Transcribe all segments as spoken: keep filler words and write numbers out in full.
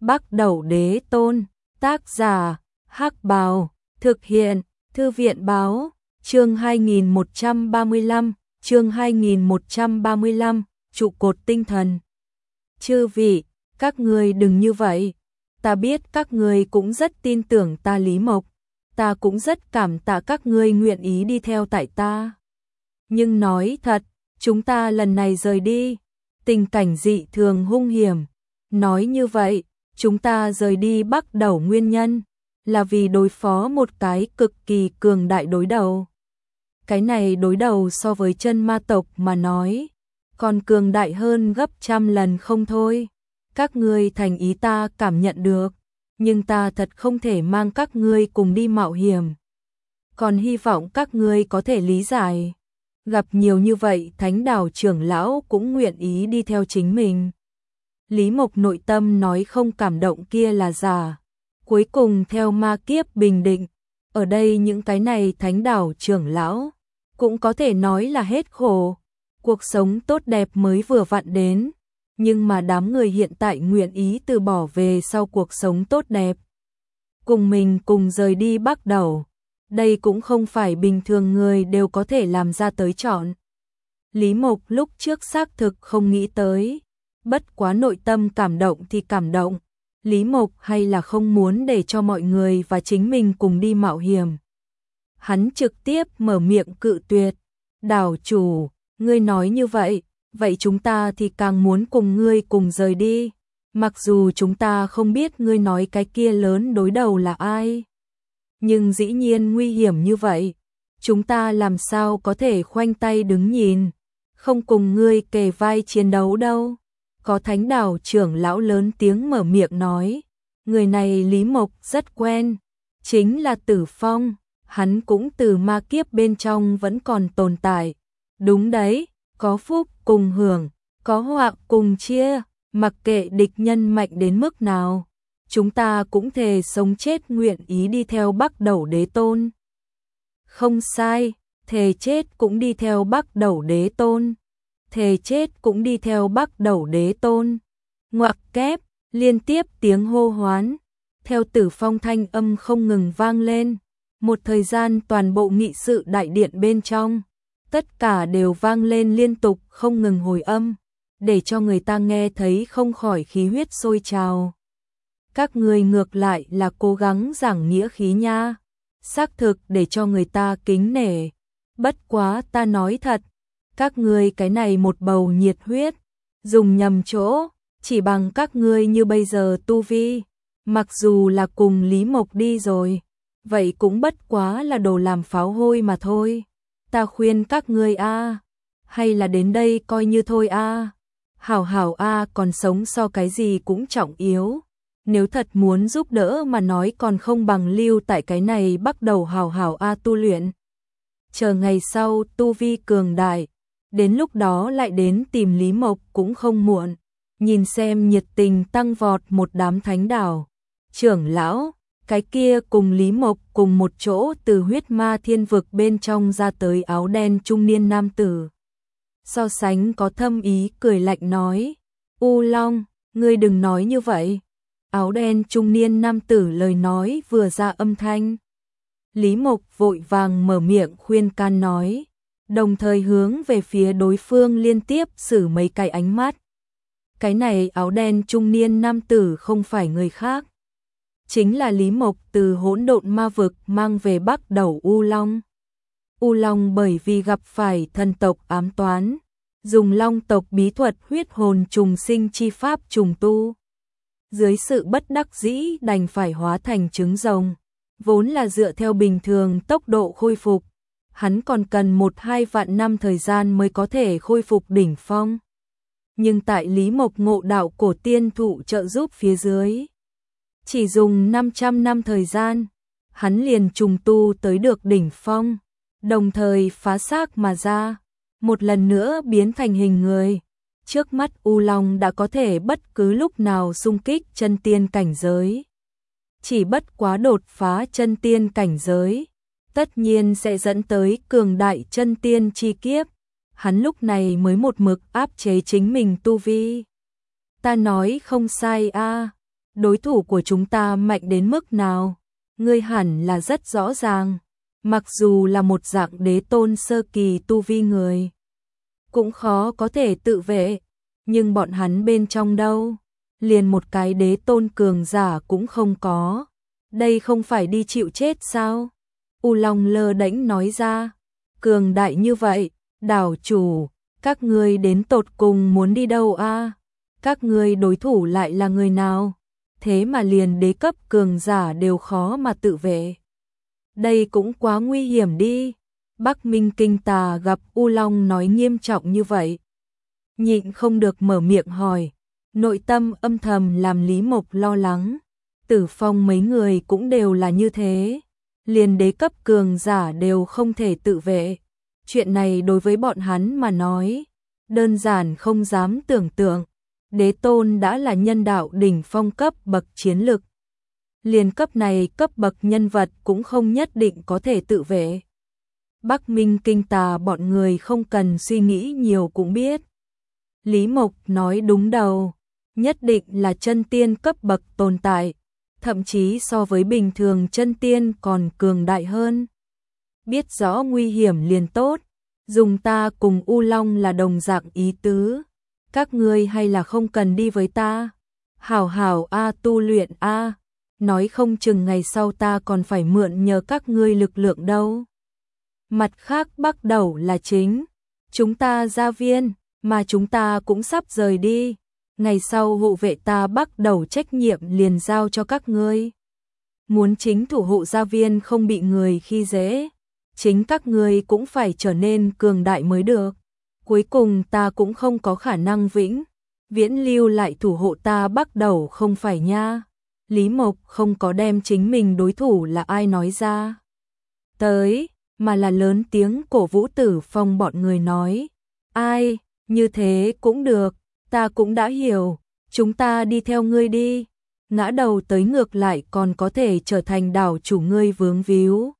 Bắc Đẩu Đế Tôn, tác giả, Hắc Bào, thực hiện, Thư viện báo, chương hai nghìn một trăm ba mươi lăm, chương hai nghìn một trăm ba mươi lăm, trụ cột tinh thần. Chư vị, các ngươi đừng như vậy, ta biết các ngươi cũng rất tin tưởng ta Lý Mộc, ta cũng rất cảm tạ các ngươi nguyện ý đi theo tại ta. Nhưng nói thật, chúng ta lần này rời đi, tình cảnh dị thường hung hiểm. Nói như vậy, chúng ta rời đi Bắc Đẩu nguyên nhân là vì đối phó một cái cực kỳ cường đại đối đầu. Cái này đối đầu so với chân ma tộc mà nói, còn cường đại hơn gấp trăm lần không thôi. Các ngươi thành ý ta cảm nhận được, nhưng ta thật không thể mang các ngươi cùng đi mạo hiểm. Còn hy vọng các ngươi có thể lý giải. Gặp nhiều như vậy, Thánh Đảo trưởng lão cũng nguyện ý đi theo chính mình. Lý Mộc nội tâm nói không cảm động kia là giả. Cuối cùng theo ma kiếp bình định, ở đây những cái này Thánh Đảo trưởng lão cũng có thể nói là hết khổ. Cuộc sống tốt đẹp mới vừa vặn đến, nhưng mà đám người hiện tại nguyện ý từ bỏ về sau cuộc sống tốt đẹp, cùng mình cùng rời đi Bắc Đẩu. Đây cũng không phải bình thường người đều có thể làm ra tới chọn. Lý Mộc lúc trước xác thực không nghĩ tới, bất quá nội tâm cảm động thì cảm động. Lý Mộc hay là không muốn để cho mọi người và chính mình cùng đi mạo hiểm. Hắn trực tiếp mở miệng cự tuyệt. Đảo chủ, ngươi nói như vậy, vậy chúng ta thì càng muốn cùng ngươi cùng rời đi. Mặc dù chúng ta không biết ngươi nói cái kia lớn đối đầu là ai, nhưng dĩ nhiên nguy hiểm như vậy, chúng ta làm sao có thể khoanh tay đứng nhìn, không cùng ngươi kề vai chiến đấu đâu. Có Thánh Đảo trưởng lão lớn tiếng mở miệng nói, người này Lý Mộc rất quen, chính là Tử Phong, hắn cũng từ ma kiếp bên trong vẫn còn tồn tại. Đúng đấy, có phúc cùng hưởng, có họa cùng chia, mặc kệ địch nhân mạnh đến mức nào, chúng ta cũng thề sống chết nguyện ý đi theo Bắc Đẩu Đế Tôn. Không sai, thề chết cũng đi theo Bắc Đẩu Đế Tôn. Thề chết cũng đi theo Bắc Đẩu Đế Tôn. Ngoặc kép, liên tiếp tiếng hô hoán, theo Tử Phong thanh âm không ngừng vang lên. Một thời gian toàn bộ nghị sự đại điện bên trong, tất cả đều vang lên liên tục không ngừng hồi âm, để cho người ta nghe thấy không khỏi khí huyết sôi trào. Các người ngược lại là cố gắng giảng nghĩa khí nha, xác thực để cho người ta kính nể. Bất quá ta nói thật, các ngươi cái này một bầu nhiệt huyết, dùng nhầm chỗ, chỉ bằng các ngươi như bây giờ tu vi, mặc dù là cùng Lý Mộc đi rồi, vậy cũng bất quá là đồ làm pháo hôi mà thôi. Ta khuyên các ngươi a, hay là đến đây coi như thôi a. Hảo hảo a, còn sống so cái gì cũng trọng yếu. Nếu thật muốn giúp đỡ mà nói còn không bằng lưu tại cái này bắt đầu hảo hảo a tu luyện. Chờ ngày sau tu vi cường đại, đến lúc đó lại đến tìm Lý Mộc cũng không muộn. Nhìn xem nhiệt tình tăng vọt một đám Thánh Đảo trưởng lão, cái kia cùng Lý Mộc cùng một chỗ từ huyết ma thiên vực bên trong ra tới áo đen trung niên nam tử. So sánh có thâm ý cười lạnh nói, U Long, ngươi đừng nói như vậy. Áo đen trung niên nam tử lời nói vừa ra âm thanh, Lý Mộc vội vàng mở miệng khuyên can nói, đồng thời hướng về phía đối phương liên tiếp sử mấy cái ánh mắt. Cái này áo đen trung niên nam tử không phải người khác, chính là Lý Mộc từ hỗn độn ma vực mang về Bắc Đẩu U Long. U Long bởi vì gặp phải thần tộc ám toán, dùng long tộc bí thuật huyết hồn trùng sinh chi pháp trùng tu. Dưới sự bất đắc dĩ đành phải hóa thành trứng rồng, vốn là dựa theo bình thường tốc độ khôi phục. Hắn còn cần một hai vạn năm thời gian mới có thể khôi phục đỉnh phong. Nhưng tại Lý Mộc ngộ đạo cổ tiên thụ trợ giúp phía dưới, chỉ dùng năm trăm năm thời gian, hắn liền trùng tu tới được đỉnh phong, đồng thời phá xác mà ra, một lần nữa biến thành hình người. Trước mắt U Long đã có thể bất cứ lúc nào xung kích chân tiên cảnh giới. Chỉ bất quá đột phá chân tiên cảnh giới, tất nhiên sẽ dẫn tới cường đại chân tiên chi kiếp. Hắn lúc này mới một mực áp chế chính mình tu vi. Ta nói không sai a. Đối thủ của chúng ta mạnh đến mức nào? Ngươi hẳn là rất rõ ràng. Mặc dù là một dạng đế tôn sơ kỳ tu vi người, cũng khó có thể tự vệ. Nhưng bọn hắn bên trong đâu? Liền một cái đế tôn cường giả cũng không có. Đây không phải đi chịu chết sao? U Long lơ đễnh nói ra. Cường đại như vậy, đảo chủ, các ngươi đến tột cùng muốn đi đâu a? Các ngươi đối thủ lại là người nào? Thế mà liền đế cấp cường giả đều khó mà tự vệ. Đây cũng quá nguy hiểm đi. Bắc Minh Kinh Tà gặp U Long nói nghiêm trọng như vậy, nhịn không được mở miệng hỏi. Nội tâm âm thầm làm Lý Mộc lo lắng. Tử Phong mấy người cũng đều là như thế. Liền đế cấp cường giả đều không thể tự vệ. Chuyện này đối với bọn hắn mà nói, đơn giản không dám tưởng tượng. Đế tôn đã là nhân đạo đỉnh phong cấp bậc chiến lực. Liền cấp này cấp bậc nhân vật cũng không nhất định có thể tự vệ. Bắc Minh Kinh Tà bọn người không cần suy nghĩ nhiều cũng biết. Lý Mộc nói đúng đầu, nhất định là chân tiên cấp bậc tồn tại, thậm chí so với bình thường chân tiên còn cường đại hơn. Biết rõ nguy hiểm liền tốt, dùng ta cùng U Long là đồng dạng ý tứ. Các ngươi hay là không cần đi với ta. Hảo hảo a tu luyện a, nói không chừng ngày sau ta còn phải mượn nhờ các ngươi lực lượng đâu. Mặt khác bắt đầu là chính, chúng ta gia viên, mà chúng ta cũng sắp rời đi. Ngày sau hộ vệ ta bắt đầu trách nhiệm liền giao cho các ngươi. Muốn chính thủ hộ gia viên không bị người khi dễ, chính các ngươi cũng phải trở nên cường đại mới được. Cuối cùng ta cũng không có khả năng vĩnh viễn lưu lại thủ hộ ta bắt đầu không phải nha. Lý Mộc không có đem chính mình đối thủ là ai nói ra tới, mà là lớn tiếng cổ vũ Tử Phong bọn người nói. Ai, như thế cũng được, ta cũng đã hiểu, chúng ta đi theo ngươi đi. Ngã đầu tới ngược lại còn có thể trở thành đảo chủ ngươi vướng víu.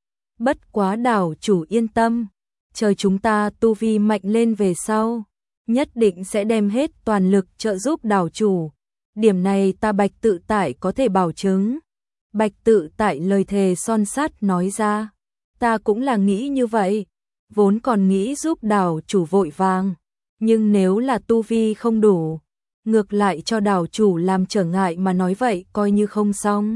Bất quá đảo chủ yên tâm, chờ chúng ta tu vi mạnh lên về sau, nhất định sẽ đem hết toàn lực trợ giúp đảo chủ. Điểm này ta Bạch Tự Tại có thể bảo chứng. Bạch Tự Tại lời thề son sắt nói ra. Ta cũng là nghĩ như vậy, vốn còn nghĩ giúp đảo chủ vội vàng, nhưng nếu là tu vi không đủ, ngược lại cho đảo chủ làm trở ngại mà nói vậy coi như không xong.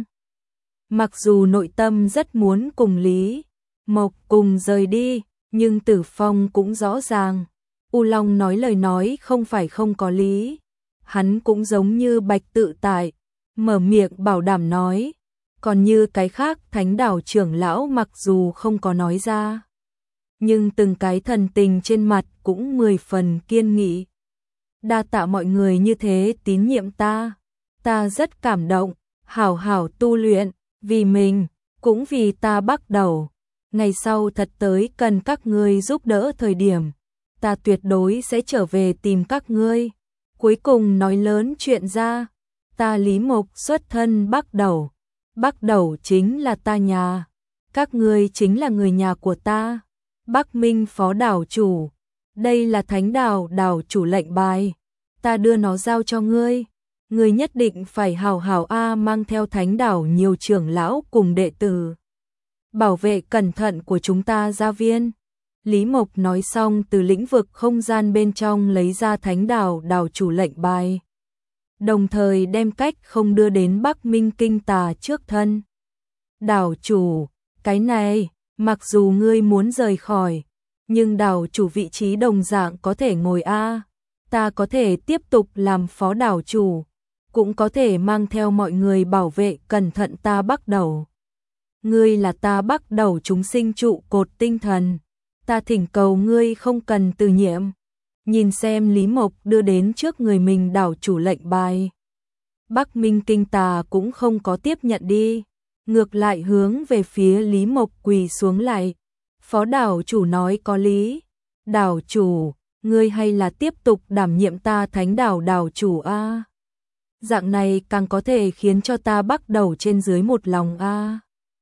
Mặc dù nội tâm rất muốn cùng Lý Mộc cùng rời đi, nhưng Tử Phong cũng rõ ràng, U Long nói lời nói không phải không có lý. Hắn cũng giống như Bạch Tự Tại, mở miệng bảo đảm nói, còn như cái khác thánh đảo trưởng lão mặc dù không có nói ra, nhưng từng cái thần tình trên mặt cũng mười phần kiên nghị. Đa tạ mọi người như thế tín nhiệm ta, ta rất cảm động, hảo hảo tu luyện, vì mình, cũng vì ta bắt đầu. Ngày sau thật tới cần các ngươi giúp đỡ thời điểm, ta tuyệt đối sẽ trở về tìm các ngươi. Cuối cùng nói lớn chuyện ra, ta Lý Mộc xuất thân Bắc Đầu, Bắc Đầu chính là ta nhà, các ngươi chính là người nhà của ta. Bắc Minh phó đảo chủ, đây là thánh đảo đảo chủ lệnh bài, ta đưa nó giao cho ngươi, ngươi nhất định phải hảo hảo a mang theo thánh đảo nhiều trưởng lão cùng đệ tử, bảo vệ cẩn thận của chúng ta gia viên. Lý Mộc nói xong từ lĩnh vực không gian bên trong lấy ra thánh đảo đảo chủ lệnh bài, đồng thời đem cách không đưa đến Bắc Minh Kinh Tà trước thân. Đảo chủ, cái này, mặc dù ngươi muốn rời khỏi, nhưng đảo chủ vị trí đồng dạng có thể ngồi a. Ta có thể tiếp tục làm phó đảo chủ, cũng có thể mang theo mọi người bảo vệ cẩn thận ta Bắc Đầu. Ngươi là ta Bắc Đầu chúng sinh trụ cột tinh thần, ta thỉnh cầu ngươi không cần từ nhiệm. Nhìn xem Lý Mộc đưa đến trước người mình đảo chủ lệnh bài, Bắc Minh Kinh Tà cũng không có tiếp nhận đi, ngược lại hướng về phía Lý Mộc quỳ xuống lại. Phó đảo chủ nói có lý, đảo chủ, ngươi hay là tiếp tục đảm nhiệm ta thánh đảo đảo chủ a. Dạng này càng có thể khiến cho ta Bắc Đầu trên dưới một lòng a.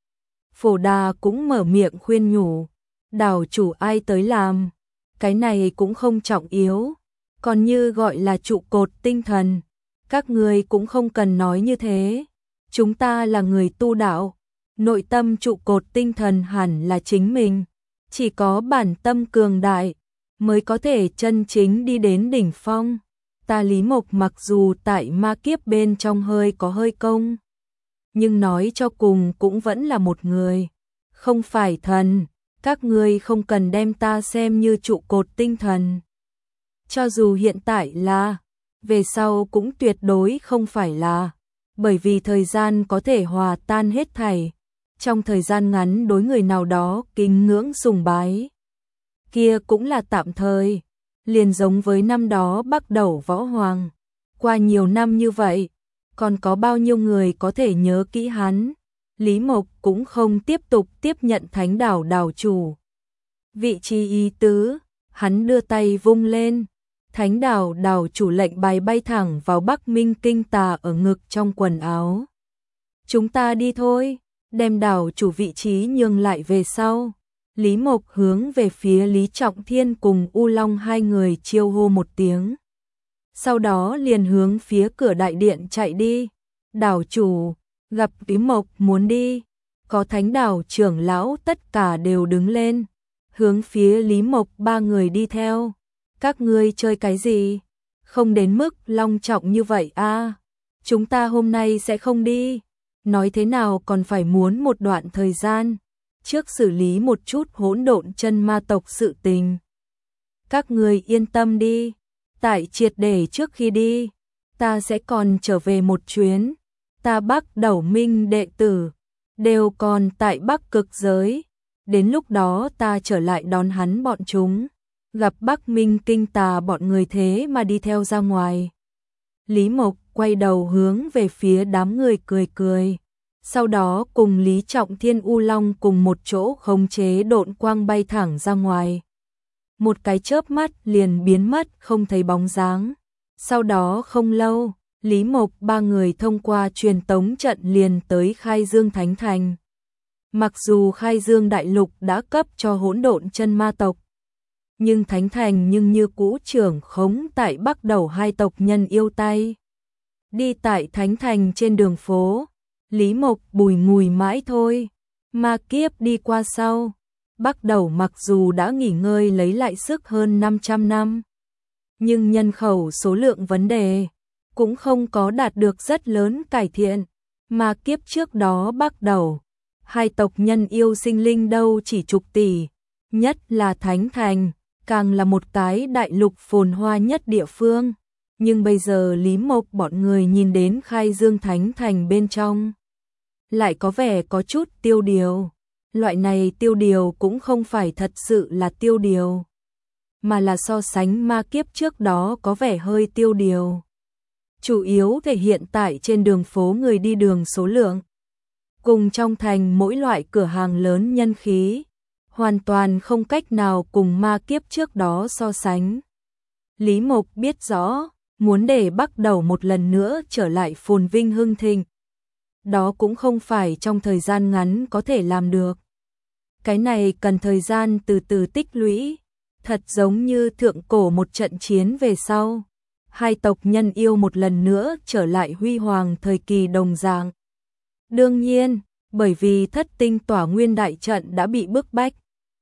Phổ Đà cũng mở miệng khuyên nhủ, đảo chủ ai tới làm, cái này cũng không trọng yếu, còn như gọi là trụ cột tinh thần, Các ngươi cũng không cần nói như thế. Chúng ta là người tu đạo, nội tâm trụ cột tinh thần hẳn là chính mình. Chỉ có bản tâm cường đại mới có thể chân chính đi đến đỉnh phong. Ta Lý Mộc mặc dù tại ma kiếp bên trong hơi có hơi công, nhưng nói cho cùng cũng vẫn là một người, không phải thần. Các ngươi không cần đem ta xem như trụ cột tinh thần. Cho dù hiện tại là, về sau cũng tuyệt đối không phải là, bởi vì thời gian có thể hòa tan hết thảy. Trong thời gian ngắn đối người nào đó kính ngưỡng sùng bái, kia cũng là tạm thời, liền giống với năm đó Bắc Đẩu Võ Hoàng. Qua nhiều năm như vậy, còn có bao nhiêu người có thể nhớ kỹ hắn. Lý Mộc cũng không tiếp tục tiếp nhận Thánh Đảo đảo chủ vị trí ý tứ, hắn đưa tay vung lên, Thánh Đảo đảo chủ lệnh bài bay thẳng vào Bắc Minh Kinh tà ở ngực trong quần áo. Chúng ta đi thôi, đem đảo chủ vị trí nhường lại về sau. Lý Mộc hướng về phía Lý Trọng Thiên cùng U Long hai người chiêu hô một tiếng. Sau đó liền hướng phía cửa đại điện chạy đi. Đảo chủ, gặp Lý Mộc muốn đi. Có Thánh Đảo trưởng lão tất cả đều đứng lên, hướng phía Lý Mộc ba người đi theo. Các ngươi chơi cái gì? Không đến mức long trọng như vậy a. À, chúng ta hôm nay sẽ không đi. Nói thế nào còn phải muốn một đoạn thời gian trước xử lý một chút hỗn độn chân ma tộc sự tình. Các ngươi yên tâm đi, tại triệt để trước khi đi, ta sẽ còn trở về một chuyến. Ta Bắc Đẩu Minh đệ tử đều còn tại Bắc Cực giới, đến lúc đó ta trở lại đón hắn bọn chúng. Gặp Bắc Minh Kinh tà bọn người thế mà đi theo ra ngoài. Lý Mộc quay đầu hướng về phía đám người cười cười. Sau đó cùng Lý Trọng Thiên U Long cùng một chỗ khống chế độn quang bay thẳng ra ngoài. Một cái chớp mắt liền biến mất không thấy bóng dáng. Sau đó không lâu, Lý Mộc ba người thông qua truyền tống trận liền tới Khai Dương Thánh Thành. Mặc dù Khai Dương Đại Lục đã cấp cho hỗn độn chân ma tộc, nhưng Thánh Thành nhưng như cũ trưởng khống tại Bắc Đẩu hai tộc nhân yêu tay. Đi tại Thánh Thành trên đường phố, Lý Mộc bùi ngùi mãi thôi. Ma kiếp đi qua sau, Bắc Đẩu mặc dù đã nghỉ ngơi lấy lại sức hơn năm trăm năm, nhưng nhân khẩu số lượng vấn đề cũng không có đạt được rất lớn cải thiện. Ma kiếp trước đó Bắc Đẩu, hai tộc nhân yêu sinh linh đâu chỉ chục tỷ, nhất là Thánh Thành, càng là một cái đại lục phồn hoa nhất địa phương. Nhưng bây giờ Lý Mộc bọn người nhìn đến Khai Dương Thánh Thành bên trong, lại có vẻ có chút tiêu điều. Loại này tiêu điều cũng không phải thật sự là tiêu điều, mà là so sánh ma kiếp trước đó có vẻ hơi tiêu điều. Chủ yếu thể hiện tại trên đường phố người đi đường số lượng, cùng trong thành mỗi loại cửa hàng lớn nhân khí, hoàn toàn không cách nào cùng ma kiếp trước đó so sánh. Lý Mộc biết rõ, muốn để Bắc Đẩu một lần nữa trở lại phồn vinh hưng thịnh, đó cũng không phải trong thời gian ngắn có thể làm được. Cái này cần thời gian từ từ tích lũy, thật giống như thượng cổ một trận chiến về sau, hai tộc nhân yêu một lần nữa trở lại huy hoàng thời kỳ đồng dạng. Đương nhiên, bởi vì thất tinh tỏa nguyên đại trận đã bị bức bách,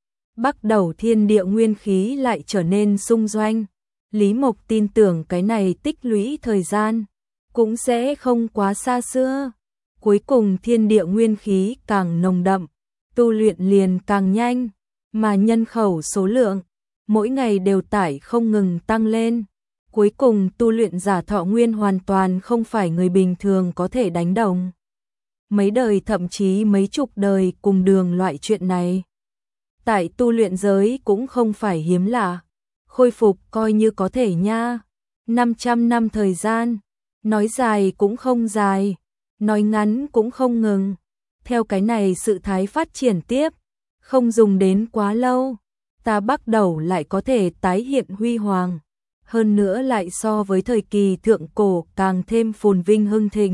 Bắc Đẩu thiên địa nguyên khí lại trở nên sung doanh. Lý Mộc tin tưởng cái này tích lũy thời gian cũng sẽ không quá xa xưa. Cuối cùng thiên địa nguyên khí càng nồng đậm, tu luyện liền càng nhanh, mà nhân khẩu số lượng mỗi ngày đều tải không ngừng tăng lên. Cuối cùng tu luyện giả thọ nguyên hoàn toàn không phải người bình thường có thể đánh đồng. Mấy đời thậm chí mấy chục đời cùng đường loại chuyện này, tại tu luyện giới cũng không phải hiếm lạ. Khôi phục coi như có thể nha. năm trăm năm thời gian, nói dài cũng không dài, nói ngắn cũng không ngừng. Theo cái này sự thái phát triển tiếp, không dùng đến quá lâu, ta Bắc Đẩu lại có thể tái hiện huy hoàng. Hơn nữa lại so với thời kỳ thượng cổ càng thêm phồn vinh hưng thịnh.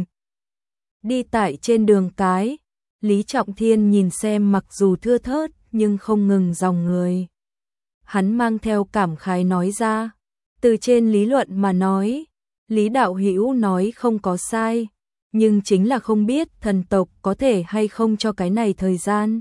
Đi tại trên đường cái, Lý Trọng Thiên nhìn xem mặc dù thưa thớt nhưng không ngừng dòng người. Hắn mang theo cảm khái nói ra, từ trên lý luận mà nói, Lý đạo hữu nói không có sai, nhưng chính là không biết thần tộc có thể hay không cho cái này thời gian.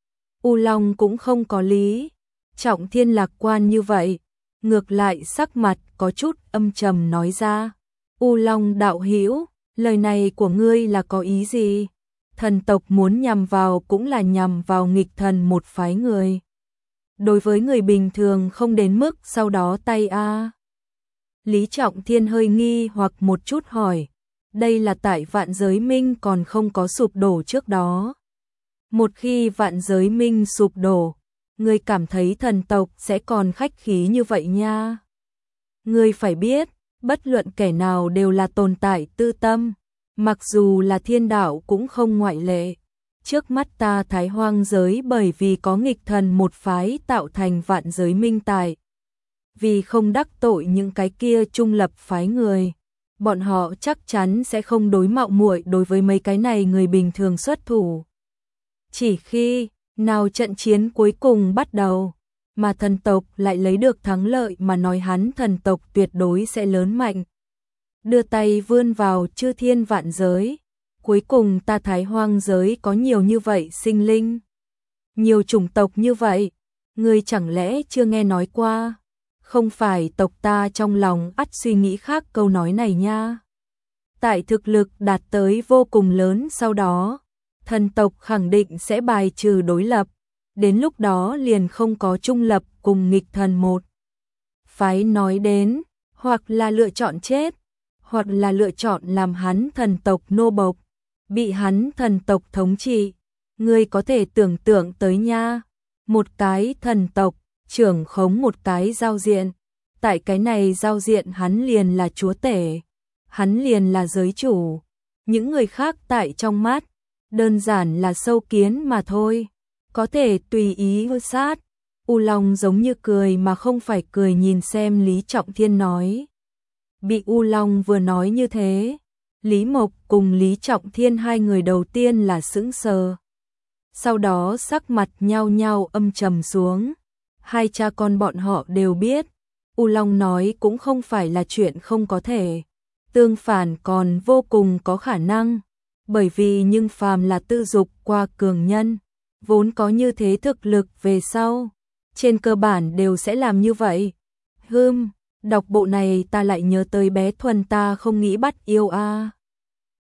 U Long cũng không có Lý Trọng Thiên lạc quan như vậy, ngược lại sắc mặt có chút âm trầm nói ra. U Long đạo hữu, lời này của ngươi là có ý gì? Thần tộc muốn nhằm vào cũng là nhằm vào nghịch thần một phái người. Đối với người bình thường không đến mức sau đó tay a. Lý Trọng Thiên hơi nghi hoặc một chút hỏi, đây là tại vạn giới minh còn không có sụp đổ trước đó. Một khi vạn giới minh sụp đổ, ngươi cảm thấy thần tộc sẽ còn khách khí như vậy nha. Ngươi phải biết, bất luận kẻ nào đều là tồn tại tư tâm, mặc dù là thiên đạo cũng không ngoại lệ. Trước mắt ta Thái Hoang giới bởi vì có nghịch thần một phái tạo thành vạn giới minh tại. Vì không đắc tội những cái kia trung lập phái người, bọn họ chắc chắn sẽ không đối mạo muội đối với mấy cái này người bình thường xuất thủ. Chỉ khi nào trận chiến cuối cùng bắt đầu, mà thần tộc lại lấy được thắng lợi mà nói hắn thần tộc tuyệt đối sẽ lớn mạnh. Đưa tay vươn vào chư thiên vạn giới, cuối cùng ta Thái Hoang giới có nhiều như vậy sinh linh, nhiều chủng tộc như vậy, ngươi chẳng lẽ chưa nghe nói qua? Không phải tộc ta trong lòng ắt suy nghĩ khác câu nói này nha. Tại thực lực đạt tới vô cùng lớn sau đó, thần tộc khẳng định sẽ bài trừ đối lập, đến lúc đó liền không có trung lập cùng nghịch thần một phái nói đến, hoặc là lựa chọn chết, hoặc là lựa chọn làm hắn thần tộc nô bộc, bị hắn thần tộc thống trị. Ngươi có thể tưởng tượng tới nha, một cái thần tộc trưởng khống một cái giao diện, tại cái này giao diện hắn liền là chúa tể, hắn liền là giới chủ, những người khác tại trong mắt đơn giản là sâu kiến mà thôi, có thể tùy ý hư sát. U Long giống như cười mà không phải cười nhìn xem Lý Trọng Thiên nói. Bị U Long vừa nói như thế, Lý Mộc cùng Lý Trọng Thiên hai người đầu tiên là sững sờ. Sau đó sắc mặt nhao nhao âm trầm xuống. Hai cha con bọn họ đều biết, U Long nói cũng không phải là chuyện không có thể, tương phản còn vô cùng có khả năng, bởi vì nhưng phàm là tư dục qua cường nhân, vốn có như thế thực lực về sau, trên cơ bản đều sẽ làm như vậy. Hừm, đọc bộ này ta lại nhớ tới bé Thuần ta không nghĩ bắt yêu a.